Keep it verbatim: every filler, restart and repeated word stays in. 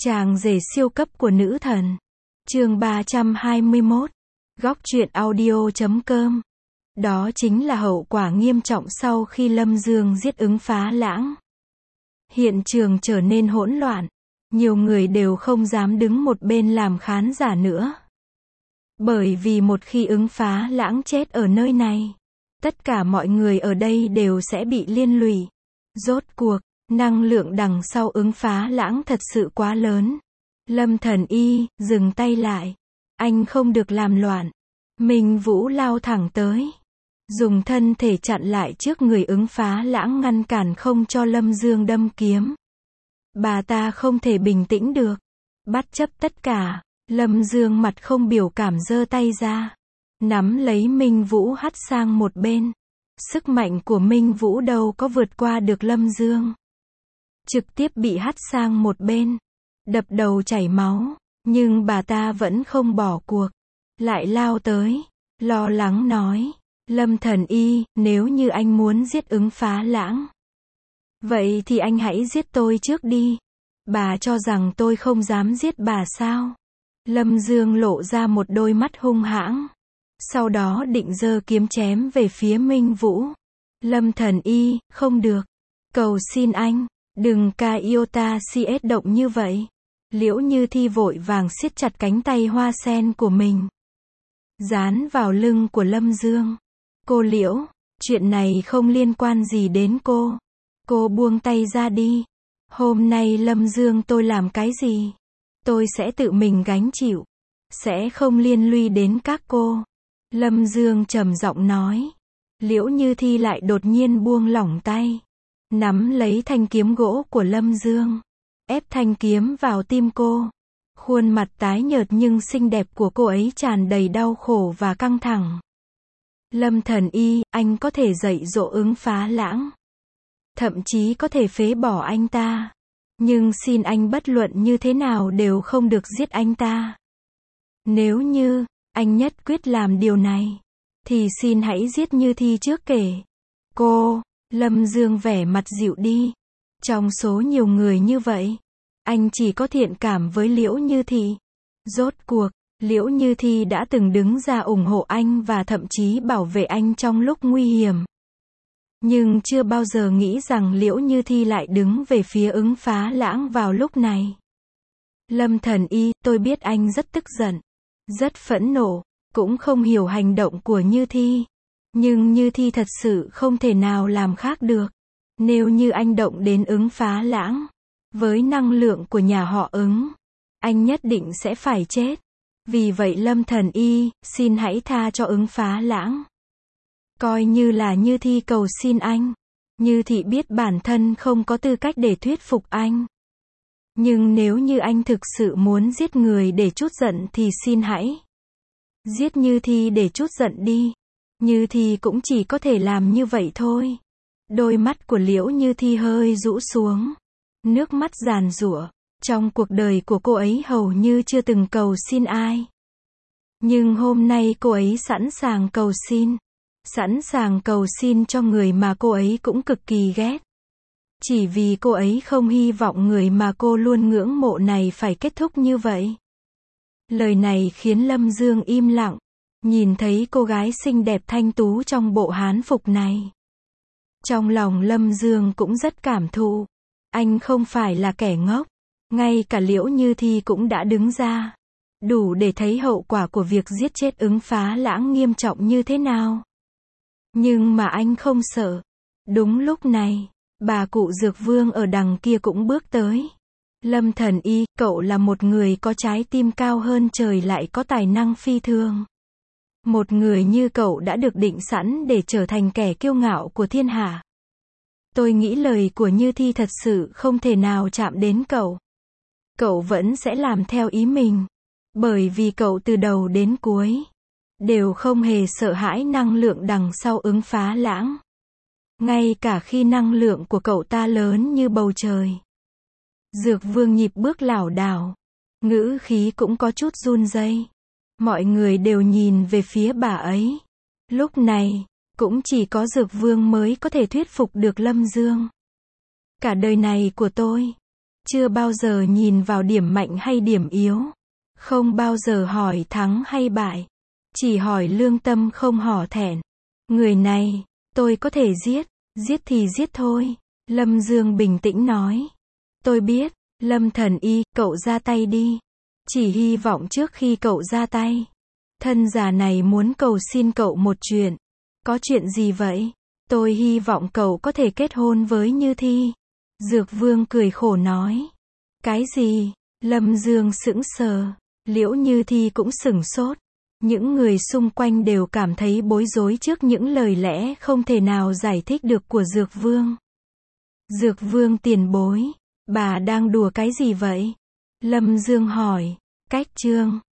Chàng rể siêu cấp của nữ thần. Chương ba trăm hai mươi mốt. Góc truyện audio chấm com. Đó chính là hậu quả nghiêm trọng sau khi Lâm Dương giết Ứng Phá Lãng. Hiện trường trở nên hỗn loạn. Nhiều người đều không dám đứng một bên làm khán giả nữa. Bởi vì một khi Ứng Phá Lãng chết ở nơi này, tất cả mọi người ở đây đều sẽ bị liên lụy. Rốt cuộc, năng lượng đằng sau Ứng Phá Lãng thật sự quá lớn. Lâm Thần Y, dừng tay lại. Anh không được làm loạn. Minh Vũ lao thẳng tới, dùng thân thể chặn lại trước người Ứng Phá Lãng, ngăn cản không cho Lâm Dương đâm kiếm. Bà ta không thể bình tĩnh được. Bất chấp tất cả, Lâm Dương mặt không biểu cảm giơ tay ra, nắm lấy Minh Vũ hất sang một bên. Sức mạnh của Minh Vũ đâu có vượt qua được Lâm Dương. Trực tiếp bị hất sang một bên, đập đầu chảy máu, nhưng bà ta vẫn không bỏ cuộc, lại lao tới, lo lắng nói, Lâm Thần Y, nếu như anh muốn giết Ứng Phá Lãng, vậy thì anh hãy giết tôi trước đi. Bà cho rằng tôi không dám giết bà sao? Lâm Dương lộ ra một đôi mắt hung hãng, sau đó định giơ kiếm chém về phía Minh Vũ. Lâm Thần Y, không được. Cầu xin anh, đừng ca iota cs động như vậy. Liễu Như Thi vội vàng siết chặt cánh tay hoa sen của mình, dán vào lưng của Lâm Dương. Cô Liễu, chuyện này không liên quan gì đến cô. Cô buông tay ra đi. Hôm nay Lâm Dương tôi làm cái gì, tôi sẽ tự mình gánh chịu, sẽ không liên lụy đến các cô. Lâm Dương trầm giọng nói. Liễu Như Thi lại đột nhiên buông lỏng tay, nắm lấy thanh kiếm gỗ của Lâm Dương, ép thanh kiếm vào tim cô. Khuôn mặt tái nhợt nhưng xinh đẹp của cô ấy tràn đầy đau khổ và căng thẳng. Lâm Thần Y, anh có thể dạy dỗ Ứng Phá Lãng, thậm chí có thể phế bỏ anh ta, nhưng xin anh bất luận như thế nào đều không được giết anh ta. Nếu như anh nhất quyết làm điều này, thì xin hãy giết Như Thi trước kể. Cô, Lâm Dương vẻ mặt dịu đi. Trong số nhiều người như vậy, anh chỉ có thiện cảm với Liễu Như Thi. Rốt cuộc, Liễu Như Thi đã từng đứng ra ủng hộ anh và thậm chí bảo vệ anh trong lúc nguy hiểm. Nhưng chưa bao giờ nghĩ rằng Liễu Như Thi lại đứng về phía Ứng Phá Lãng vào lúc này. Lâm Thần Y, tôi biết anh rất tức giận, rất phẫn nộ, cũng không hiểu hành động của Như Thi. Nhưng Như Thi thật sự không thể nào làm khác được. Nếu như anh động đến Ứng Phá Lãng, với năng lượng của nhà họ Ứng, anh nhất định sẽ phải chết. Vì vậy Lâm Thần Y, xin hãy tha cho Ứng Phá Lãng. Coi như là Như Thi cầu xin anh. Như Thi biết bản thân không có tư cách để thuyết phục anh. Nhưng nếu như anh thực sự muốn giết người để trút giận thì xin hãy giết Như Thi để trút giận đi. Như Thi cũng chỉ có thể làm như vậy thôi. Đôi mắt của Liễu Như Thi hơi rũ xuống, nước mắt giàn giụa. Trong cuộc đời của cô ấy hầu như chưa từng cầu xin ai. Nhưng hôm nay cô ấy sẵn sàng cầu xin. Sẵn sàng cầu xin cho người mà cô ấy cũng cực kỳ ghét. Chỉ vì cô ấy không hy vọng người mà cô luôn ngưỡng mộ này phải kết thúc như vậy. Lời này khiến Lâm Dương im lặng, nhìn thấy cô gái xinh đẹp thanh tú trong bộ hán phục này. Trong lòng Lâm Dương cũng rất cảm thụ. Anh không phải là kẻ ngốc. Ngay cả Liễu Như Thi cũng đã đứng ra, đủ để thấy hậu quả của việc giết chết Ứng Phá Lãng nghiêm trọng như thế nào. Nhưng mà anh không sợ. Đúng lúc này, bà cụ Dược Vương ở đằng kia cũng bước tới. Lâm Thần Y, cậu là một người có trái tim cao hơn trời, lại có tài năng phi thường. Một người như cậu đã được định sẵn để trở thành kẻ kiêu ngạo của thiên hạ. Tôi nghĩ lời của Như Thi thật sự không thể nào chạm đến cậu. Cậu vẫn sẽ làm theo ý mình. Bởi vì cậu từ đầu đến cuối đều không hề sợ hãi năng lượng đằng sau Ứng Phá Lãng. Ngay cả khi năng lượng của cậu ta lớn như bầu trời. Dược Vương nhịp bước lảo đảo, ngữ khí cũng có chút run rẩy. Mọi người đều nhìn về phía bà ấy. Lúc này, cũng chỉ có Dược Vương mới có thể thuyết phục được Lâm Dương. Cả đời này của tôi, chưa bao giờ nhìn vào điểm mạnh hay điểm yếu. Không bao giờ hỏi thắng hay bại. Chỉ hỏi lương tâm không hò thẹn. Người này, tôi có thể giết. Giết thì giết thôi. Lâm Dương bình tĩnh nói. Tôi biết, Lâm Thần Y, cậu ra tay đi. Chỉ hy vọng trước khi cậu ra tay, thân già này muốn cầu xin cậu một chuyện. Có chuyện gì vậy? Tôi hy vọng cậu có thể kết hôn với Như Thi. Dược Vương cười khổ nói. Cái gì? Lâm Dương sững sờ. Liễu Như Thi cũng sửng sốt. Những người xung quanh đều cảm thấy bối rối trước những lời lẽ không thể nào giải thích được của Dược Vương. Dược Vương tiền bối, bà đang đùa cái gì vậy? Lâm Dương hỏi. Cách chương